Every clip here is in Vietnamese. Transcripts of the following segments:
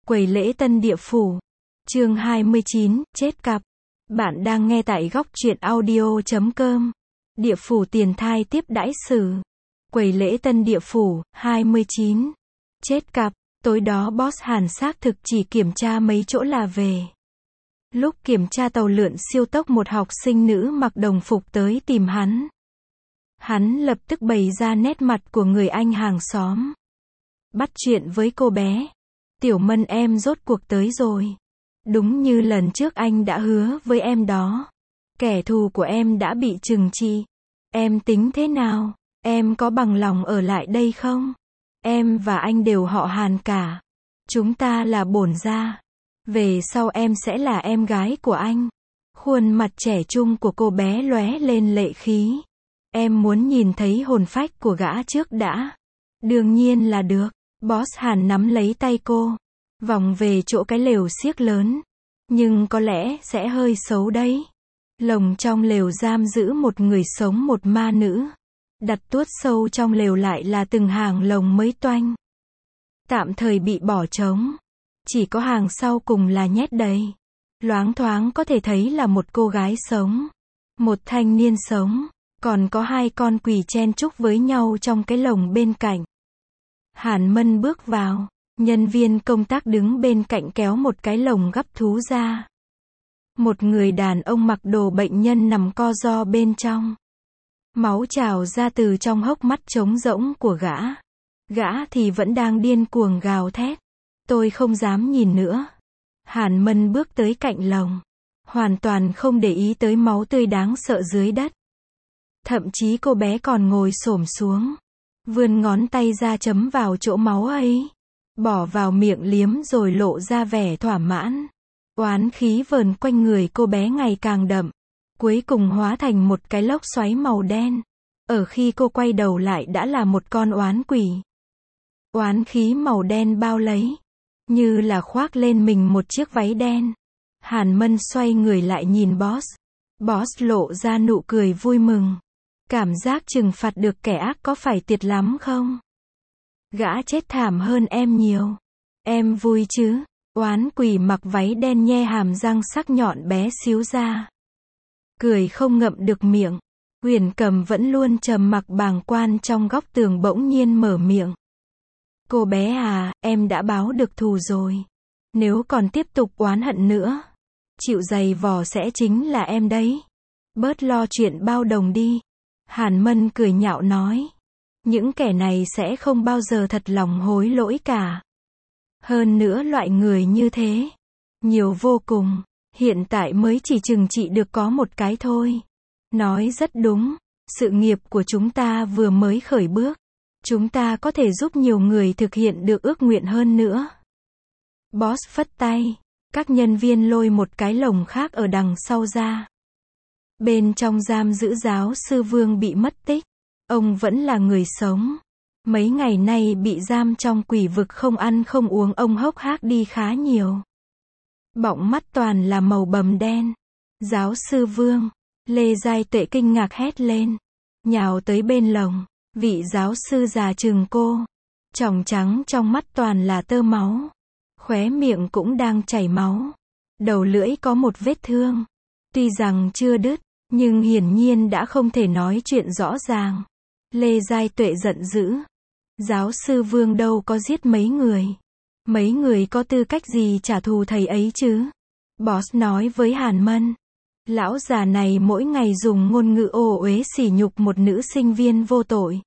Quầy lễ tân địa phủ. Chương 29, chết cặp. Bạn đang nghe tại góc truyện audio.com. Địa phủ tiền thai tiếp đãi xử. Quầy lễ tân địa phủ, 29. Chết cặp. Tối đó boss Hàn xác thực chỉ kiểm tra mấy chỗ là về. Lúc kiểm tra tàu lượn siêu tốc, một học sinh nữ mặc đồng phục tới tìm hắn. Hắn lập tức bày ra nét mặt của người anh hàng xóm. Bắt chuyện với cô bé. Tiểu Mân, em rốt cuộc tới rồi. Đúng như lần trước anh đã hứa với em đó. Kẻ thù của em đã bị trừng trị. Em tính thế nào? Em có bằng lòng ở lại đây không? Em và anh đều họ Hàn cả. Chúng ta là bổn gia. Về sau em sẽ là em gái của anh. Khuôn mặt trẻ trung của cô bé lóe lên lệ khí. Em muốn nhìn thấy hồn phách của gã trước đã. Đương nhiên là được. Boss Hàn nắm lấy tay cô. Vòng về chỗ cái lều xiếc lớn. Nhưng có lẽ sẽ hơi xấu đấy. Lồng trong lều giam giữ một người sống, một ma nữ. Đặt tuốt sâu trong lều lại là từng hàng lồng mới toanh. Tạm thời bị bỏ trống. Chỉ có hàng sau cùng là nhét đầy. Loáng thoáng có thể thấy là một cô gái sống. Một thanh niên sống. Còn có hai con quỷ chen chúc với nhau trong cái lồng bên cạnh. Hàn Mân bước vào. Nhân viên công tác đứng bên cạnh kéo một cái lồng gắp thú ra. Một người đàn ông mặc đồ bệnh nhân nằm co ro bên trong. Máu trào ra từ trong hốc mắt trống rỗng của gã. Gã thì vẫn đang điên cuồng gào thét. Tôi không dám nhìn nữa. Hàn Mân bước tới cạnh lồng. Hoàn toàn không để ý tới máu tươi đáng sợ dưới đất. Thậm chí cô bé còn ngồi xổm xuống. Vươn ngón tay ra chấm vào chỗ máu ấy. Bỏ vào miệng liếm rồi lộ ra vẻ thỏa mãn. Oán khí vờn quanh người cô bé ngày càng đậm. Cuối cùng hóa thành một cái lốc xoáy màu đen. Ở khi cô quay đầu lại đã là một con oán quỷ. Oán khí màu đen bao lấy. Như là khoác lên mình một chiếc váy đen. Hàn Mân xoay người lại nhìn boss. Boss lộ ra nụ cười vui mừng. Cảm giác trừng phạt được kẻ ác có phải tuyệt lắm không? Gã chết thảm hơn em nhiều. Em vui chứ? Oán quỷ mặc váy đen nhe hàm răng sắc nhọn bé xíu ra. Cười không ngậm được miệng. Huyền Cầm vẫn luôn trầm mặc bàng quan trong góc tường bỗng nhiên mở miệng. Cô bé à, em đã báo được thù rồi. Nếu còn tiếp tục oán hận nữa, chịu giày vò sẽ chính là em đấy. Bớt lo chuyện bao đồng đi. Hàn Mân cười nhạo nói. Những kẻ này sẽ không bao giờ thật lòng hối lỗi cả. Hơn nữa loại người như thế. Nhiều vô cùng. Hiện tại mới chỉ trừng trị được có một cái thôi. Nói rất đúng. Sự nghiệp của chúng ta vừa mới khởi bước. Chúng ta có thể giúp nhiều người thực hiện được ước nguyện hơn nữa. Boss phất tay. Các nhân viên lôi một cái lồng khác ở đằng sau ra. Bên trong giam giữ giáo sư Vương bị mất tích. Ông vẫn là người sống. Mấy ngày nay bị giam trong quỷ vực, không ăn không uống, ông hốc hác đi khá nhiều. Bọng mắt toàn là màu bầm đen. Giáo sư Vương. Lê Giai Tuệ kinh ngạc hét lên. Nhào tới bên lồng. Vị giáo sư già chừng cô. Tròng trắng trong mắt toàn là tơ máu. Khóe miệng cũng đang chảy máu. Đầu lưỡi có một vết thương. Tuy rằng chưa đứt, nhưng hiển nhiên đã không thể nói chuyện rõ ràng. Lê Giai Tuệ giận dữ. Giáo sư Vương đâu có giết mấy người. Mấy người có tư cách gì trả thù thầy ấy chứ? Boss nói với Hàn Mân. Lão già này mỗi ngày dùng ngôn ngữ ô uế sỉ nhục một nữ sinh viên vô tội.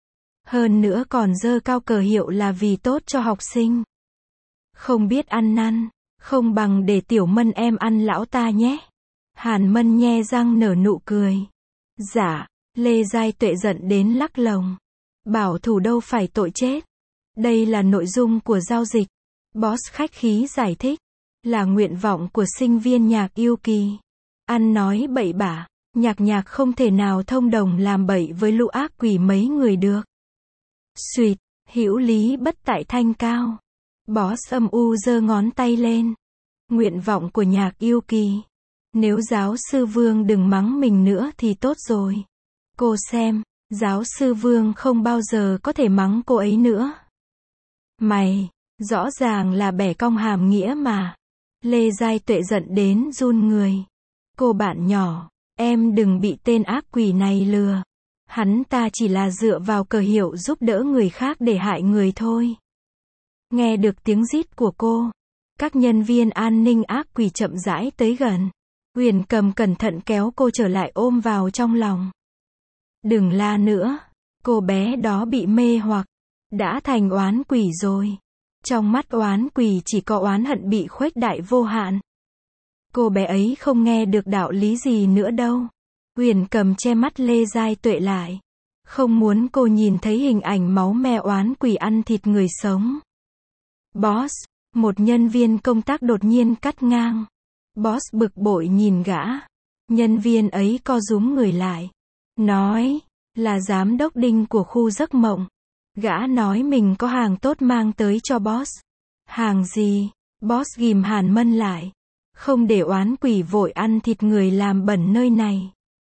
Hơn nữa còn giơ cao cờ hiệu là vì tốt cho học sinh. Không biết ăn năn, không bằng để Tiểu Mân em ăn lão ta nhé. Hàn Mân nhe răng nở nụ cười. Dạ. Lê Giai Tuệ giận đến lắc lồng. Bảo thủ đâu phải tội chết. Đây là nội dung của giao dịch. Boss khách khí giải thích. Là nguyện vọng của sinh viên Nhạc Yêu Kỳ. Ăn nói bậy bạ. Nhạc không thể nào thông đồng làm bậy với lũ ác quỷ mấy người được. Xuyệt. Hữu lý bất tại thanh cao. Boss âm u giơ ngón tay lên. Nguyện vọng của Nhạc Yêu Kỳ. Nếu giáo sư Vương đừng mắng mình nữa thì tốt rồi. Cô xem, giáo sư Vương không bao giờ có thể mắng cô ấy nữa. Mày, Rõ ràng là bẻ cong hàm nghĩa mà. Lê Giai Tuệ giận đến run người. Cô bạn nhỏ, em đừng bị tên ác quỷ này lừa. Hắn ta chỉ là dựa vào cờ hiệu giúp đỡ người khác để hại người thôi. Nghe được tiếng rít của cô, các nhân viên an ninh ác quỷ chậm rãi tới gần. Huyền Cầm cẩn thận kéo cô trở lại ôm vào trong lòng. Đừng la nữa, cô bé đó bị mê hoặc, đã thành oán quỷ rồi. Trong mắt oán quỷ chỉ có oán hận bị khuếch đại vô hạn. Cô bé ấy không nghe được đạo lý gì nữa đâu. Huyền Cầm che mắt Lê Giai Tuệ lại. Không muốn cô nhìn thấy hình ảnh máu me oán quỷ ăn thịt người sống. Boss, một nhân viên công tác đột nhiên cắt ngang. Boss bực bội nhìn gã. Nhân viên ấy co rúm người lại. Nói, là giám đốc Đinh của khu giấc mộng. Gã nói mình có hàng tốt mang tới cho boss. Hàng gì? Boss ghim Hàn Mân lại. Không để oán quỷ vội ăn thịt người làm bẩn nơi này.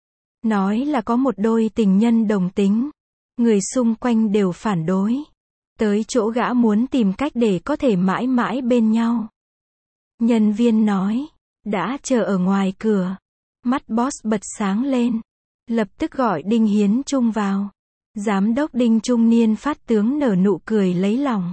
Nói là có một đôi tình nhân đồng tính. Người xung quanh đều phản đối. Tới chỗ gã muốn tìm cách để có thể mãi mãi bên nhau. Nhân viên nói, đã chờ ở ngoài cửa. Mắt boss bật sáng lên. Lập tức gọi Đinh Hiến Trung vào. Giám đốc Đinh trung niên phát tướng nở nụ cười lấy lòng.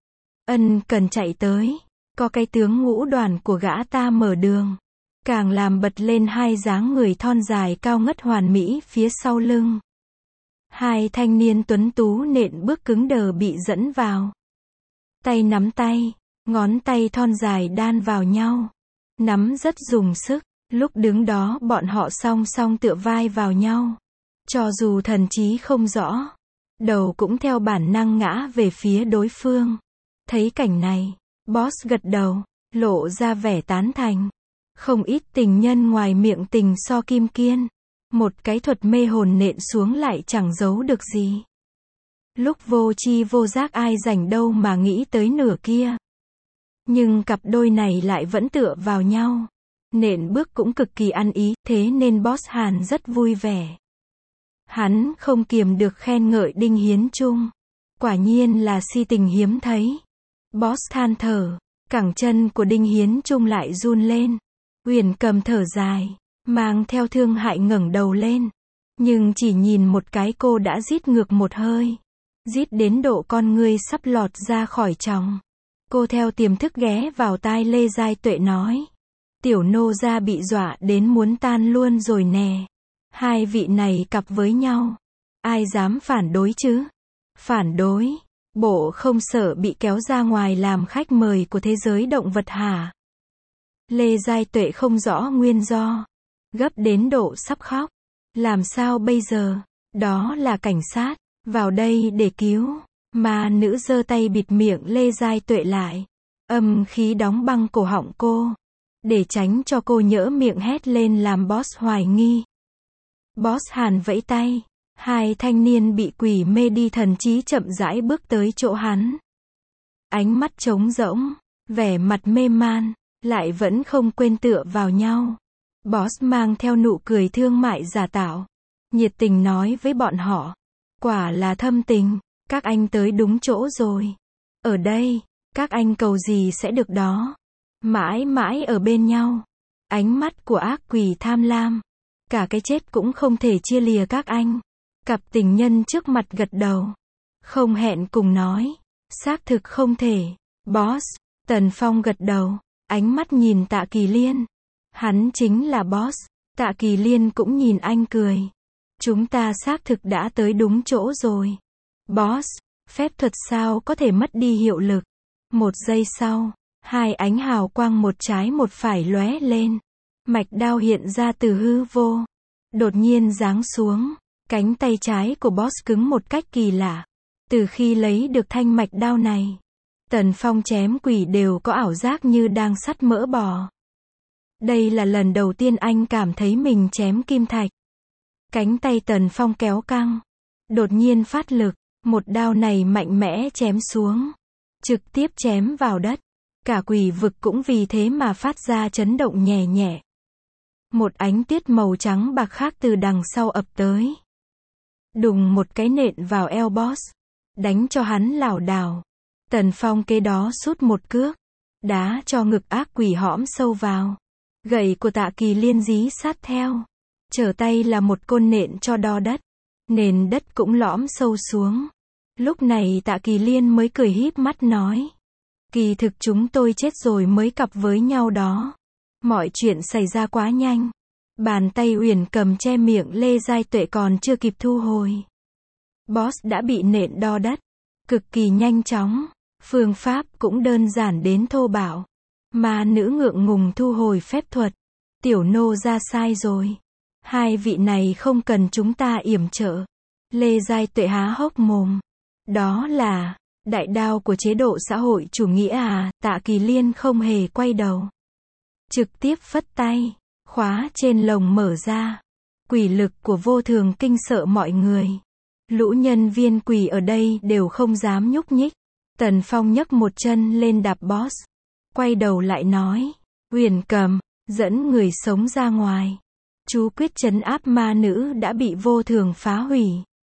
Ân cần chạy tới. Có cái tướng ngũ đoàn của gã ta mở đường. Càng làm bật lên hai dáng người thon dài cao ngất hoàn mỹ phía sau lưng. Hai thanh niên tuấn tú nện bước cứng đờ bị dẫn vào. Tay nắm tay, ngón tay thon dài đan vào nhau. Nắm rất dùng sức, lúc đứng đó bọn họ song song tựa vai vào nhau. Cho dù thần trí không rõ, đầu cũng theo bản năng ngã về phía đối phương. Thấy cảnh này, boss gật đầu, lộ ra vẻ tán thành. Không ít tình nhân ngoài miệng tình so kim kiên. Một cái thuật mê hồn nện xuống lại chẳng giấu được gì. Lúc vô tri vô giác ai rảnh đâu mà nghĩ tới nửa kia. Nhưng cặp đôi này lại vẫn tựa vào nhau. Nện bước cũng cực kỳ ăn ý, thế nên boss Hàn rất vui vẻ. Hắn không kiềm được khen ngợi Đinh Hiến Trung. Quả nhiên là si tình hiếm thấy. Boss than thở, cẳng chân của Đinh Hiến Trung lại run lên. Huyền Cầm thở dài, mang theo thương hại ngẩng đầu lên. Nhưng chỉ nhìn một cái cô đã rít ngược một hơi. Rít đến độ con ngươi sắp lọt ra khỏi tròng. Cô theo tiềm thức ghé vào tai Lê Giai Tuệ nói. Tiểu nô gia bị dọa đến muốn tan luôn rồi nè. Hai vị này cặp với nhau. Ai dám phản đối chứ? Phản đối? Bộ không sợ bị kéo ra ngoài làm khách mời của thế giới động vật hả? Lê Giai Tuệ không rõ nguyên do. Gấp đến độ sắp khóc. Làm sao bây giờ? Đó là cảnh sát. Vào đây để cứu. Mà nữ giơ tay bịt miệng Lê Giai Tuệ lại. Âm khí đóng băng cổ họng cô. Để tránh cho cô nhỡ miệng hét lên làm boss hoài nghi. Boss Hàn vẫy tay. Hai thanh niên bị quỷ mê đi thần trí chậm rãi bước tới chỗ hắn. Ánh mắt trống rỗng. Vẻ mặt mê man. Lại vẫn không quên tựa vào nhau. Boss mang theo nụ cười thương mại giả tạo. Nhiệt tình nói với bọn họ. Quả là thâm tình. Các anh tới đúng chỗ rồi. Ở đây, các anh cầu gì sẽ được đó. Mãi mãi ở bên nhau. Ánh mắt của ác quỷ tham lam. Cả cái chết cũng không thể chia lìa các anh. Cặp tình nhân trước mặt gật đầu. Không hẹn cùng nói. Xác thực không thể. Boss. Tần Phong gật đầu. Ánh mắt nhìn Tạ Kỳ Liên. Hắn chính là boss. Tạ Kỳ Liên cũng nhìn anh cười. Chúng ta xác thực đã tới đúng chỗ rồi. Boss, phép thuật sao có thể mất đi hiệu lực. Một giây sau, hai ánh hào quang một trái một phải lóe lên. Mạch đao hiện ra từ hư vô. Đột nhiên giáng xuống. Cánh tay trái của boss cứng một cách kỳ lạ. Từ khi lấy được thanh mạch đao này, Tần Phong chém quỷ đều có ảo giác như đang sắt mỡ bò. Đây là lần đầu tiên anh cảm thấy mình chém kim thạch. Cánh tay Tần Phong kéo căng. Đột nhiên phát lực. Một đao này mạnh mẽ chém xuống. Trực tiếp chém vào đất. Cả quỷ vực cũng vì thế mà phát ra chấn động nhẹ nhẹ. Một ánh tiết màu trắng bạc khác từ đằng sau ập tới. Đùng một cái nện vào eo boss. Đánh cho hắn lảo đảo. Tần Phong kế đó sút một cước, đá cho ngực ác quỷ hõm sâu vào. Gậy của Tạ Kỳ Liên dí sát theo. Trở tay là một côn nện cho đo đất. Nền đất cũng lõm sâu xuống. Lúc này Tạ Kỳ Liên mới cười híp mắt nói. Kỳ thực chúng tôi chết rồi mới cặp với nhau đó. Mọi chuyện xảy ra quá nhanh. Bàn tay Uyển Cầm che miệng Lê Giai Tuệ còn chưa kịp thu hồi. Boss đã bị nện đo đất. Cực kỳ nhanh chóng. Phương pháp cũng đơn giản đến thô bạo. Ma nữ ngượng ngùng thu hồi phép thuật. Tiểu nô ra sai rồi. Hai vị này không cần chúng ta yểm trợ. Lê Giai Tuệ há hốc mồm. Đó là đại đao của chế độ xã hội chủ nghĩa à? Tạ Kỳ Liên không hề quay đầu. Trực tiếp phất tay. Khóa trên lồng mở ra. Quỷ lực của vô thường kinh sợ mọi người. Lũ nhân viên quỷ ở đây đều không dám nhúc nhích. Tần Phong nhấc một chân lên đạp boss. Quay đầu lại nói. Uyển Cầm, dẫn người sống ra ngoài. Chú quyết trấn áp ma nữ đã bị vô thường phá hủy.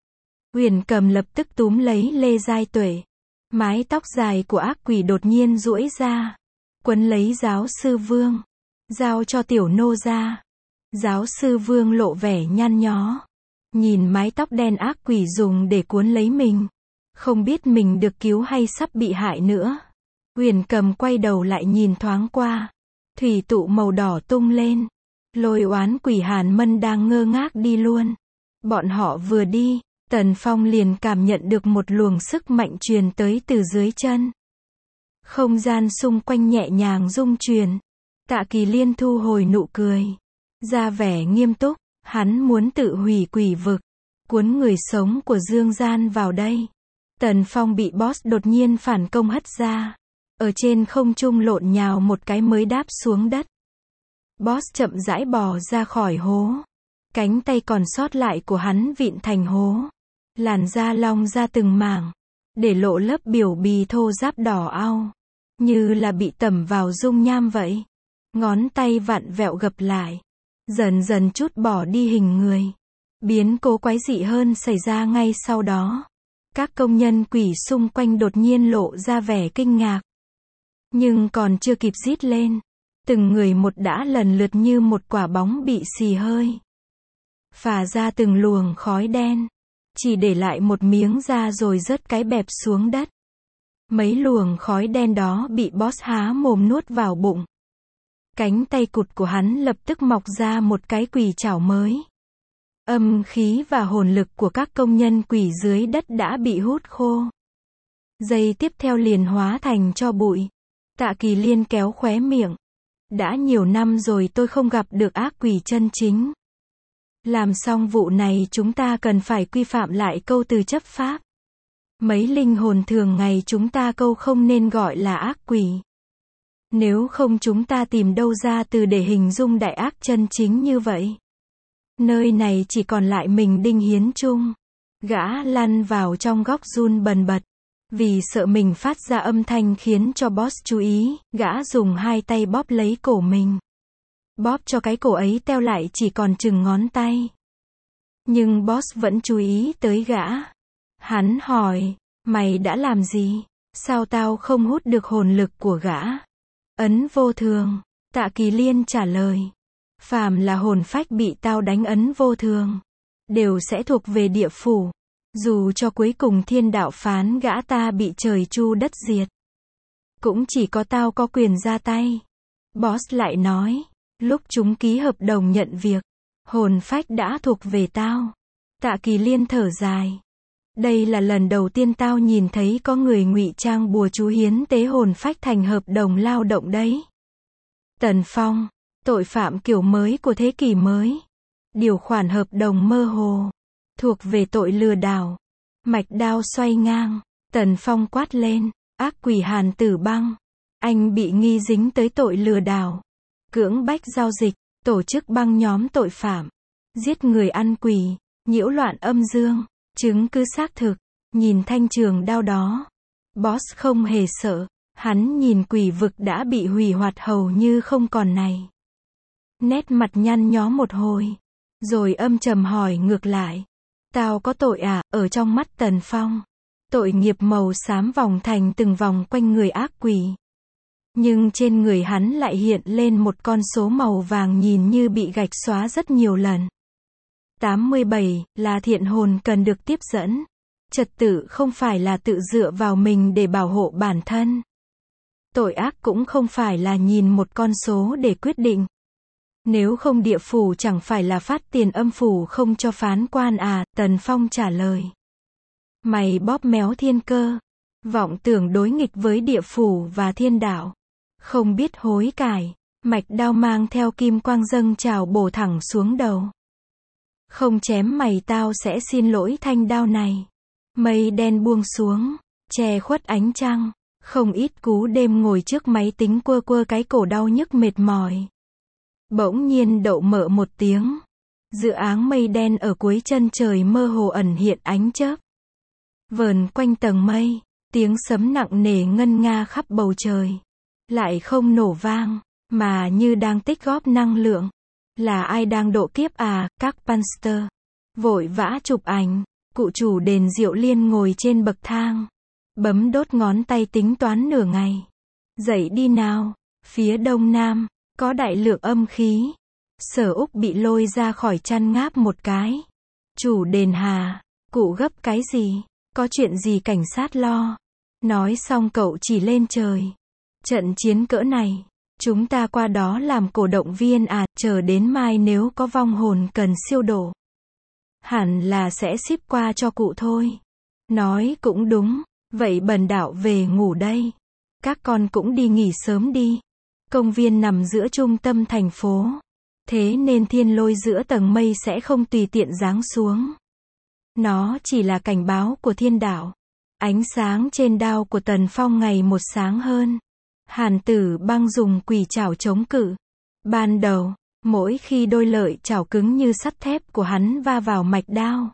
Uyển Cầm lập tức túm lấy Lê Giai Tuệ. Mái tóc dài của ác quỷ đột nhiên duỗi ra. Quấn lấy giáo sư Vương. Giao cho tiểu nô ra. Giáo sư Vương lộ vẻ nhăn nhó. Nhìn mái tóc đen ác quỷ dùng để cuốn lấy mình. Không biết mình được cứu hay sắp bị hại nữa. Uyển Cầm quay đầu lại nhìn thoáng qua. Thủy tụ màu đỏ tung lên. Lôi oán quỷ Hàn Mân đang ngơ ngác đi luôn. Bọn họ vừa đi, Tần Phong liền cảm nhận được một luồng sức mạnh truyền tới từ dưới chân. Không gian xung quanh nhẹ nhàng rung chuyển. Tạ Kỳ Liên thu hồi nụ cười. Ra vẻ nghiêm túc, hắn muốn tự hủy quỷ vực. Cuốn người sống của Dương Gian vào đây. Tần Phong bị boss đột nhiên phản công hất ra. Ở trên không trung lộn nhào một cái mới đáp xuống đất. Boss chậm rãi bò ra khỏi hố. Cánh tay còn sót lại của hắn vịn thành hố. Làn da long ra từng mảng. Để lộ lớp biểu bì thô ráp đỏ au. Như là bị tẩm vào dung nham vậy. Ngón tay vặn vẹo gập lại. Dần dần trút bỏ đi hình người. Biến cố quái dị hơn xảy ra ngay sau đó. Các công nhân quỷ xung quanh đột nhiên lộ ra vẻ kinh ngạc. Nhưng còn chưa kịp rít lên. Từng người một đã lần lượt như một quả bóng bị xì hơi. Phả ra từng luồng khói đen. Chỉ để lại một miếng da rồi rớt cái bẹp xuống đất. Mấy luồng khói đen đó bị boss há mồm nuốt vào bụng. Cánh tay cụt của hắn lập tức mọc ra một cái quỷ chảo mới. Âm khí và hồn lực của các công nhân quỷ dưới đất đã bị hút khô. Giây tiếp theo liền hóa thành tro bụi. Tạ Kỳ Liên kéo khóe miệng. Đã nhiều năm rồi tôi không gặp được ác quỷ chân chính. Làm xong vụ này chúng ta cần phải quy phạm lại câu từ chấp pháp. Mấy linh hồn thường ngày chúng ta câu không nên gọi là ác quỷ. Nếu không chúng ta tìm đâu ra từ để hình dung đại ác chân chính như vậy. Nơi này chỉ còn lại mình Đinh Hiến Trung. Gã lăn vào trong góc run bần bật. Vì sợ mình phát ra âm thanh khiến cho boss chú ý, gã dùng hai tay bóp lấy cổ mình. Bóp cho cái cổ ấy teo lại chỉ còn chừng ngón tay. Nhưng boss vẫn chú ý tới gã. Hắn hỏi, mày đã làm gì? Sao tao không hút được hồn lực của gã? Ấn vô thường. Tạ Kỳ Liên trả lời. Phàm là hồn phách bị tao đánh ấn vô thường. Đều sẽ thuộc về địa phủ. Dù cho cuối cùng thiên đạo phán gã ta bị trời chu đất diệt. Cũng chỉ có tao có quyền ra tay. Boss lại nói. Lúc chúng ký hợp đồng nhận việc. Hồn phách đã thuộc về tao. Tạ Kỳ Liên thở dài. Đây là lần đầu tiên tao nhìn thấy có người ngụy trang bùa chú hiến tế hồn phách thành hợp đồng lao động đấy. Tần Phong. Tội phạm kiểu mới của thế kỷ mới. Điều khoản hợp đồng mơ hồ. Thuộc về tội lừa đảo. Mạch đao xoay ngang. Tần Phong quát lên. Ác quỷ Hàn Tử Băng. Anh bị nghi dính tới tội lừa đảo. Cưỡng bách giao dịch. Tổ chức băng nhóm tội phạm. Giết người ăn quỷ. Nhiễu loạn âm dương. Chứng cứ xác thực. Nhìn thanh trường đao đó. Boss không hề sợ. Hắn nhìn quỷ vực đã bị hủy hoại hầu như không còn này. Nét mặt nhăn nhó một hồi. Rồi âm trầm hỏi ngược lại. Tao có tội à? Ở trong mắt Tần Phong. Tội nghiệp màu xám vòng thành từng vòng quanh người ác quỷ. Nhưng trên người hắn lại hiện lên một con số màu vàng nhìn như bị gạch xóa rất nhiều lần. 87, là thiện hồn cần được tiếp dẫn. Trật tự không phải là tự dựa vào mình để bảo hộ bản thân. Tội ác cũng không phải là nhìn một con số để quyết định. Nếu không địa phủ chẳng phải là phát tiền âm phủ không cho phán quan à, Tần Phong trả lời. Mày bóp méo thiên cơ. Vọng tưởng đối nghịch với địa phủ và thiên đạo. Không biết hối cải. Mạch đao mang theo kim quang dâng trào bổ thẳng xuống đầu. Không chém mày tao sẽ xin lỗi thanh đao này. Mây đen buông xuống, che khuất ánh trăng. Không ít cú đêm ngồi trước máy tính quơ quơ cái cổ đau nhức mệt mỏi. Bỗng nhiên đậu mợ một tiếng. Giữa áng mây đen ở cuối chân trời mơ hồ ẩn hiện ánh chớp. Vờn quanh tầng mây, tiếng sấm nặng nề ngân nga khắp bầu trời. Lại không nổ vang, mà như đang tích góp năng lượng. Là ai đang độ kiếp à, các punster. Vội vã chụp ảnh, cụ chủ đền Diệu Liên ngồi trên bậc thang. Bấm đốt ngón tay tính toán nửa ngày. Dậy đi nào, phía đông nam, có đại lượng âm khí. Sở Úc bị lôi ra khỏi chăn ngáp một cái. Chủ đền Hà, cụ gấp cái gì? Có chuyện gì cảnh sát lo? Nói xong cậu chỉ lên trời. Trận chiến cỡ này, chúng ta qua đó làm cổ động viên à, chờ đến mai nếu có vong hồn cần siêu độ. Hẳn là sẽ ship qua cho cụ thôi. Nói cũng đúng, vậy bần đạo về ngủ đây. Các con cũng đi nghỉ sớm đi. Công viên nằm giữa trung tâm thành phố. Thế nên thiên lôi giữa tầng mây sẽ không tùy tiện giáng xuống. Nó chỉ là cảnh báo của thiên đạo. Ánh sáng trên đao của Tần Phong ngày một sáng hơn. Hàn Tử Băng dùng quỷ chảo chống cự. Ban đầu, mỗi khi đôi lợi chảo cứng như sắt thép của hắn va vào mạch đao,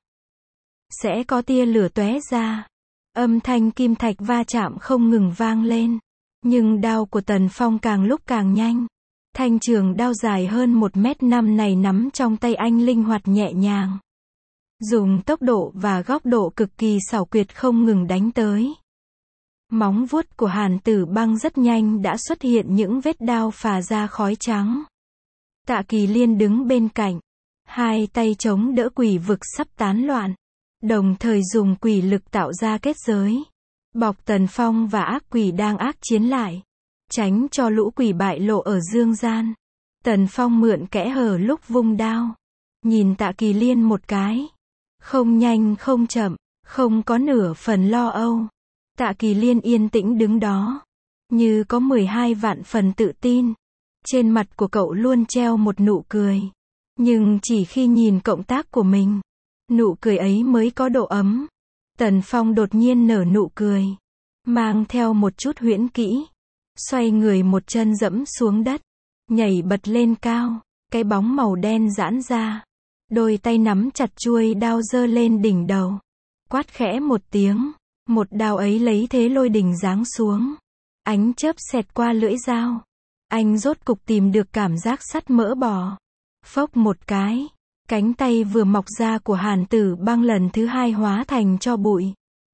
sẽ có tia lửa tóe ra. Âm thanh kim thạch va chạm không ngừng vang lên. Nhưng đao của Tần Phong càng lúc càng nhanh. Thanh trường đao dài hơn 1m5 này nắm trong tay anh linh hoạt nhẹ nhàng. Dùng tốc độ và góc độ cực kỳ xảo quyệt không ngừng đánh tới. Móng vuốt của Hàn Tử Băng rất nhanh đã xuất hiện những vết đao phà ra khói trắng. Tạ Kỳ Liên đứng bên cạnh. Hai tay chống đỡ quỷ vực sắp tán loạn. Đồng thời dùng quỷ lực tạo ra kết giới. Bọc Tần Phong và ác quỷ đang ác chiến lại. Tránh cho lũ quỷ bại lộ ở dương gian. Tần Phong mượn kẽ hở lúc vung đao. Nhìn Tạ Kỳ Liên một cái. Không nhanh không chậm, không có nửa phần lo âu. Tạ Kỳ Liên yên tĩnh đứng đó. Như có 12 vạn phần tự tin. Trên mặt của cậu luôn treo một nụ cười. Nhưng chỉ khi nhìn cộng tác của mình, nụ cười ấy mới có độ ấm. Tần Phong đột nhiên nở nụ cười. Mang theo một chút huyễn kỹ. Xoay người một chân dẫm xuống đất. Nhảy bật lên cao. Cái bóng màu đen giãn ra. Đôi tay nắm chặt chuôi đao giơ lên đỉnh đầu. Quát khẽ một tiếng. Một đao ấy lấy thế lôi đình giáng xuống. Ánh chớp xẹt qua lưỡi dao. Anh rốt cục tìm được cảm giác sắt mỡ bò. Phốc một cái. Cánh tay vừa mọc ra của Hàn Tử Băng lần thứ hai hóa thành tro bụi.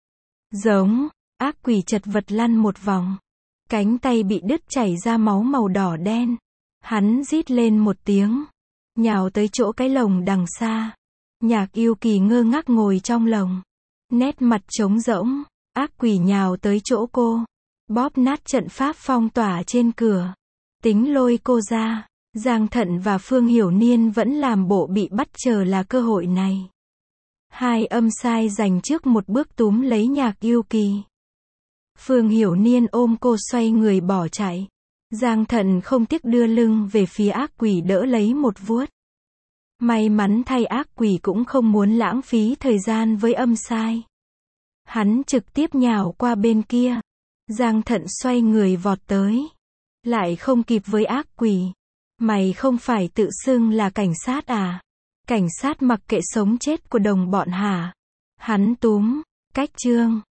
Giống. Ác quỷ chật vật lăn một vòng. Cánh tay bị đứt chảy ra máu màu đỏ đen. Hắn rít lên một tiếng. Nhào tới chỗ cái lồng đằng xa. Nhạc Yêu Kỳ ngơ ngác ngồi trong lồng. Nét mặt trống rỗng. Ác quỷ nhào tới chỗ cô. Bóp nát trận pháp phong tỏa trên cửa. Tính lôi cô ra. Giang Thận và Phương Hiểu Niên vẫn làm bộ bị bắt chờ là cơ hội này. Hai âm sai giành trước một bước túm lấy Nhạc Yêu Kỳ. Phương Hiểu Niên ôm cô xoay người bỏ chạy. Giang Thận không tiếc đưa lưng về phía ác quỷ đỡ lấy một vuốt. May mắn thay ác quỷ cũng không muốn lãng phí thời gian với âm sai. Hắn trực tiếp nhào qua bên kia. Giang Thận xoay người vọt tới. Lại không kịp với ác quỷ. Mày không phải tự xưng là cảnh sát à? Cảnh sát mặc kệ sống chết của đồng bọn hả? Hắn túm. Cách chương.